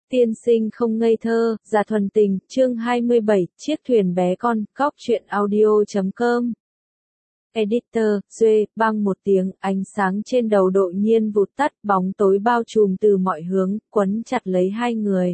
Tiên sinh không ngây thơ, già thuần tình, chương 27, chiếc thuyền bé con, góc truyện audio.com. Editor, Duê, bang một tiếng, ánh sáng trên đầu đột nhiên vụt tắt, bóng tối bao trùm từ mọi hướng, quấn chặt lấy hai người.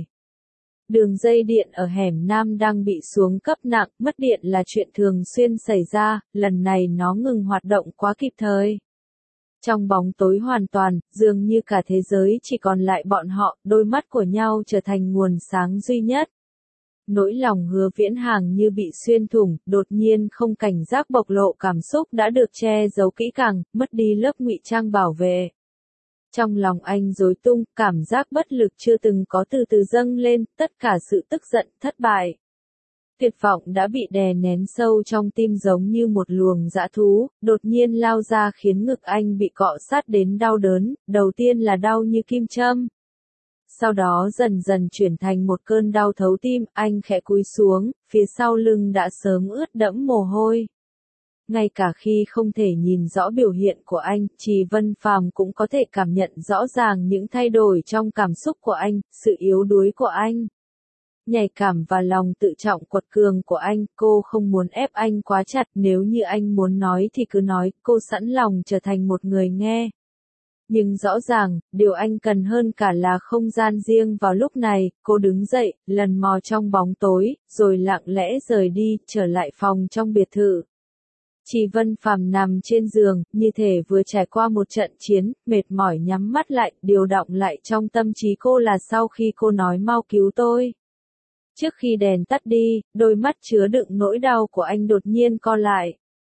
Đường dây điện ở hẻm Nam đang bị xuống cấp nặng, mất điện là chuyện thường xuyên xảy ra, lần này nó ngừng hoạt động quá kịp thời. Trong bóng tối hoàn toàn, dường như cả thế giới chỉ còn lại bọn họ, đôi mắt của nhau trở thành nguồn sáng duy nhất. Nỗi lòng Hứa Viễn Hàng như bị xuyên thủng, đột nhiên không cảnh giác bộc lộ cảm xúc đã được che giấu kỹ càng, mất đi lớp ngụy trang bảo vệ. Trong lòng anh rối tung, cảm giác bất lực chưa từng có từ từ dâng lên, tất cả sự tức giận, thất bại. Tuyệt vọng đã bị đè nén sâu trong tim giống như một luồng dã thú, đột nhiên lao ra khiến ngực anh bị cọ sát đến đau đớn, đầu tiên là đau như kim châm. Sau đó dần dần chuyển thành một cơn đau thấu tim, anh khẽ cúi xuống, phía sau lưng đã sớm ướt đẫm mồ hôi. Ngay cả khi không thể nhìn rõ biểu hiện của anh, Trì Vân Phàm cũng có thể cảm nhận rõ ràng những thay đổi trong cảm xúc của anh, sự yếu đuối của anh. Nhạy cảm và lòng tự trọng quật cường của anh, cô không muốn ép anh quá chặt, nếu như anh muốn nói thì cứ nói, cô sẵn lòng trở thành một người nghe. Nhưng rõ ràng, điều anh cần hơn cả là không gian riêng vào lúc này, cô đứng dậy, lần mò trong bóng tối, rồi lặng lẽ rời đi, trở lại phòng trong biệt thự. Trì Vân Phàm nằm trên giường, như thể vừa trải qua một trận chiến, mệt mỏi nhắm mắt lại, điều động lại trong tâm trí cô là sau khi cô nói mau cứu tôi. Trước khi đèn tắt đi, đôi mắt chứa đựng nỗi đau của anh đột nhiên co lại.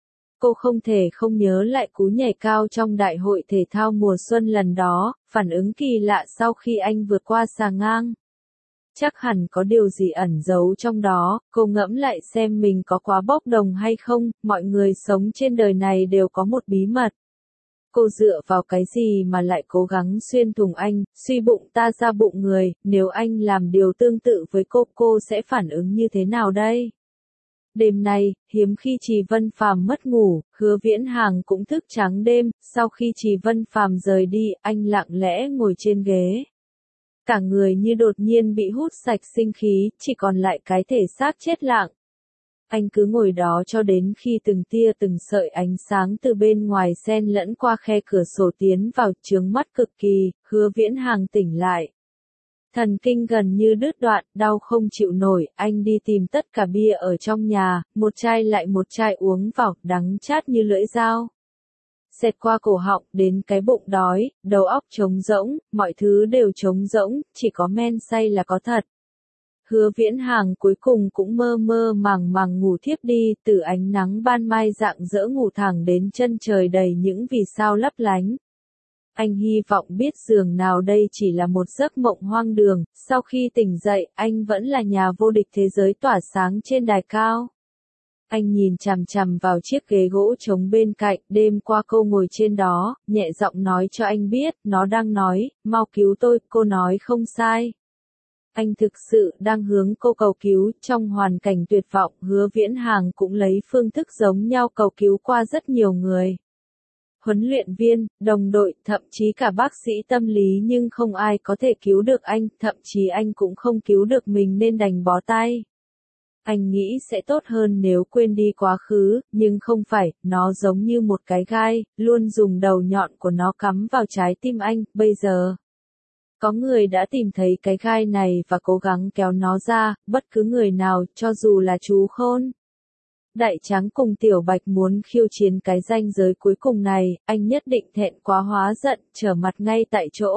Cô không thể không nhớ lại cú nhảy cao trong đại hội thể thao mùa xuân lần đó, phản ứng kỳ lạ sau khi anh vượt qua xà ngang. Chắc hẳn có điều gì ẩn giấu trong đó, cô ngẫm lại xem mình có quá bốc đồng hay không, mọi người sống trên đời này đều có một bí mật. Cô dựa vào cái gì mà lại cố gắng xuyên thủng anh, suy bụng ta ra bụng người, nếu anh làm điều tương tự với cô sẽ phản ứng như thế nào đây? Đêm nay, hiếm khi Trì Vân Phàm mất ngủ, Hứa Viễn Hàng cũng thức trắng đêm, sau khi Trì Vân Phàm rời đi, anh lặng lẽ ngồi trên ghế. Cả người như đột nhiên bị hút sạch sinh khí, chỉ còn lại cái thể xác chết lặng. Anh cứ ngồi đó cho đến khi từng tia từng sợi ánh sáng từ bên ngoài xen lẫn qua khe cửa sổ tiến vào, chướng mắt cực kỳ, Hứa Viễn Hàng tỉnh lại. Thần kinh gần như đứt đoạn, đau không chịu nổi, anh đi tìm tất cả bia ở trong nhà, một chai lại một chai uống vào, đắng chát như lưỡi dao. Xẹt qua cổ họng, đến cái bụng đói, đầu óc trống rỗng, mọi thứ đều trống rỗng, chỉ có men say là có thật. Hứa Viễn Hàng cuối cùng cũng mơ mơ màng màng ngủ thiếp đi, từ ánh nắng ban mai rạng rỡ ngủ thẳng đến chân trời đầy những vì sao lấp lánh. Anh hy vọng biết dường nào đây chỉ là một giấc mộng hoang đường, sau khi tỉnh dậy, anh vẫn là nhà vô địch thế giới tỏa sáng trên đài cao. Anh nhìn chằm chằm vào chiếc ghế gỗ trống bên cạnh, đêm qua cô ngồi trên đó, nhẹ giọng nói cho anh biết, nó đang nói, mau cứu tôi, cô nói không sai. Anh thực sự đang hướng cô cầu cứu, trong hoàn cảnh tuyệt vọng, Hứa Viễn Hàng cũng lấy phương thức giống nhau cầu cứu qua rất nhiều người. Huấn luyện viên, đồng đội, thậm chí cả bác sĩ tâm lý nhưng không ai có thể cứu được anh, thậm chí anh cũng không cứu được mình nên đành bó tay. Anh nghĩ sẽ tốt hơn nếu quên đi quá khứ, nhưng không phải, nó giống như một cái gai, luôn dùng đầu nhọn của nó cắm vào trái tim anh, bây giờ. Có người đã tìm thấy cái gai này và cố gắng kéo nó ra, bất cứ người nào, cho dù là chú Khôn. Đại Tráng cùng Tiểu Bạch muốn khiêu chiến cái ranh giới cuối cùng này, anh nhất định thẹn quá hóa giận, trở mặt ngay tại chỗ.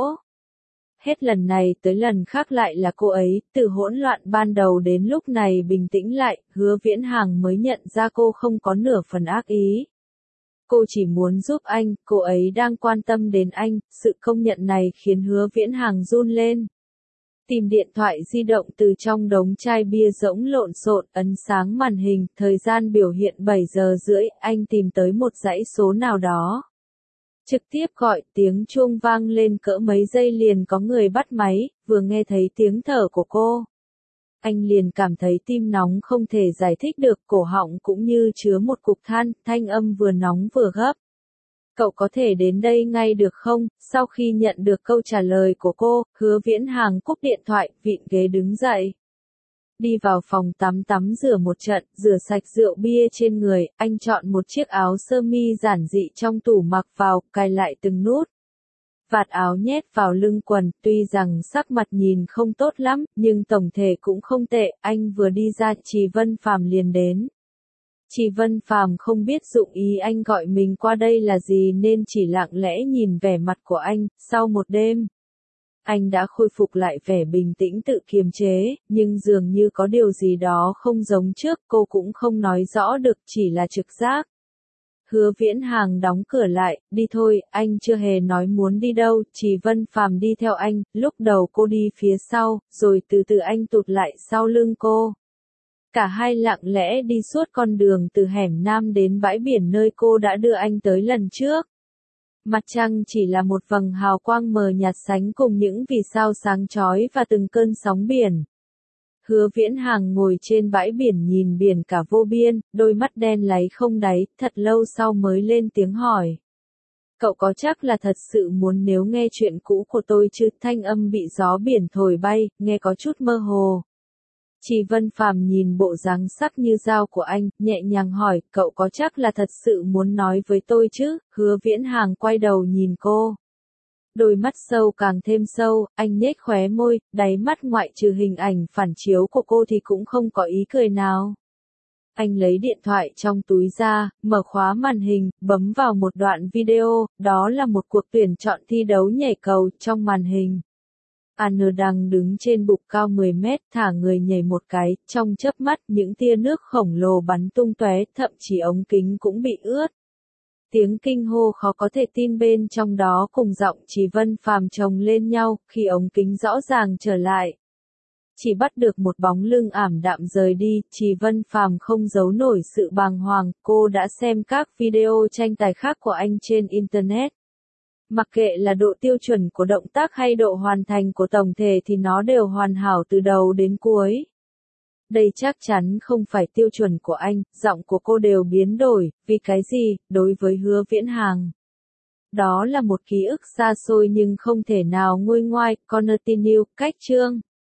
Hết lần này tới lần khác lại là cô ấy, từ hỗn loạn ban đầu đến lúc này bình tĩnh lại, Hứa Viễn Hàng mới nhận ra cô không có nửa phần ác ý. Cô chỉ muốn giúp anh, cô ấy đang quan tâm đến anh, sự công nhận này khiến Hứa Viễn Hàng run lên. Tìm điện thoại di động từ trong đống chai bia rỗng lộn xộn, ấn sáng màn hình, thời gian biểu hiện 7 giờ rưỡi, anh tìm tới một dãy số nào đó. Trực tiếp gọi, tiếng chuông vang lên cỡ mấy giây liền có người bắt máy, vừa nghe thấy tiếng thở của cô. Anh liền cảm thấy tim nóng không thể giải thích được, cổ họng cũng như chứa một cục than, thanh âm vừa nóng vừa gấp. cậu có thể đến đây ngay được không? Sau khi nhận được câu trả lời của cô, Hứa Viễn Hàng cúp điện thoại, vịn ghế đứng dậy. Đi vào phòng tắm tắm rửa một trận, rửa sạch rượu bia trên người, anh chọn một chiếc áo sơ mi giản dị trong tủ mặc vào, cài lại từng nút. Vạt áo nhét vào lưng quần, tuy rằng sắc mặt nhìn không tốt lắm, nhưng tổng thể cũng không tệ, anh vừa đi ra, Trì Vân Phàm liền đến. Trì Vân Phàm không biết dụng ý anh gọi mình qua đây là gì nên chỉ lặng lẽ nhìn vẻ mặt của anh, sau một đêm. Anh đã khôi phục lại vẻ bình tĩnh tự kiềm chế, nhưng dường như có điều gì đó không giống trước, cô cũng không nói rõ được, chỉ là trực giác. Hứa Viễn Hàng đóng cửa lại, đi thôi, anh chưa hề nói muốn đi đâu, Trì Vân Phàm đi theo anh, lúc đầu cô đi phía sau, rồi từ từ anh tụt lại sau lưng cô. Cả hai lặng lẽ đi suốt con đường từ hẻm Nam đến bãi biển nơi cô đã đưa anh tới lần trước. Mặt trăng chỉ là một vầng hào quang mờ nhạt sánh cùng những vì sao sáng chói và từng cơn sóng biển. Hứa Viễn Hàng ngồi trên bãi biển nhìn biển cả vô biên, đôi mắt đen láy không đáy, thật lâu sau mới lên tiếng hỏi. Cậu có chắc là thật sự muốn nếu nghe chuyện cũ của tôi chứ? Thanh âm bị gió biển thổi bay, nghe có chút mơ hồ. Trì Vân Phàm nhìn bộ dáng sắc như dao của anh, nhẹ nhàng hỏi, cậu có chắc là thật sự muốn nói với tôi chứ? Hứa Viễn Hàng quay đầu nhìn cô. Đôi mắt sâu càng thêm sâu, anh nhếch khóe môi, đáy mắt ngoại trừ hình ảnh phản chiếu của cô thì cũng không có ý cười nào. Anh lấy điện thoại trong túi ra, mở khóa màn hình, bấm vào một đoạn video, đó là một cuộc tuyển chọn thi đấu nhảy cầu trong màn hình. An đang đứng trên bục cao 10 mét, thả người nhảy một cái, trong chớp mắt những tia nước khổng lồ bắn tung tóe, thậm chí ống kính cũng bị ướt. Tiếng kinh hô khó có thể tin bên trong đó cùng giọng Trì Vân Phàm chồng lên nhau, khi ống kính rõ ràng trở lại. Chỉ bắt được một bóng lưng ảm đạm rời đi, Trì Vân Phàm không giấu nổi sự bàng hoàng, cô đã xem các video tranh tài khác của anh trên Internet. Mặc kệ là độ tiêu chuẩn của động tác hay độ hoàn thành của tổng thể thì nó đều hoàn hảo từ đầu đến cuối. Đây chắc chắn không phải tiêu chuẩn của anh, giọng của cô đều biến đổi, vì cái gì, đối với Hứa Viễn Hàng. Đó là một ký ức xa xôi nhưng không thể nào nguôi ngoai, Continue, cách chương.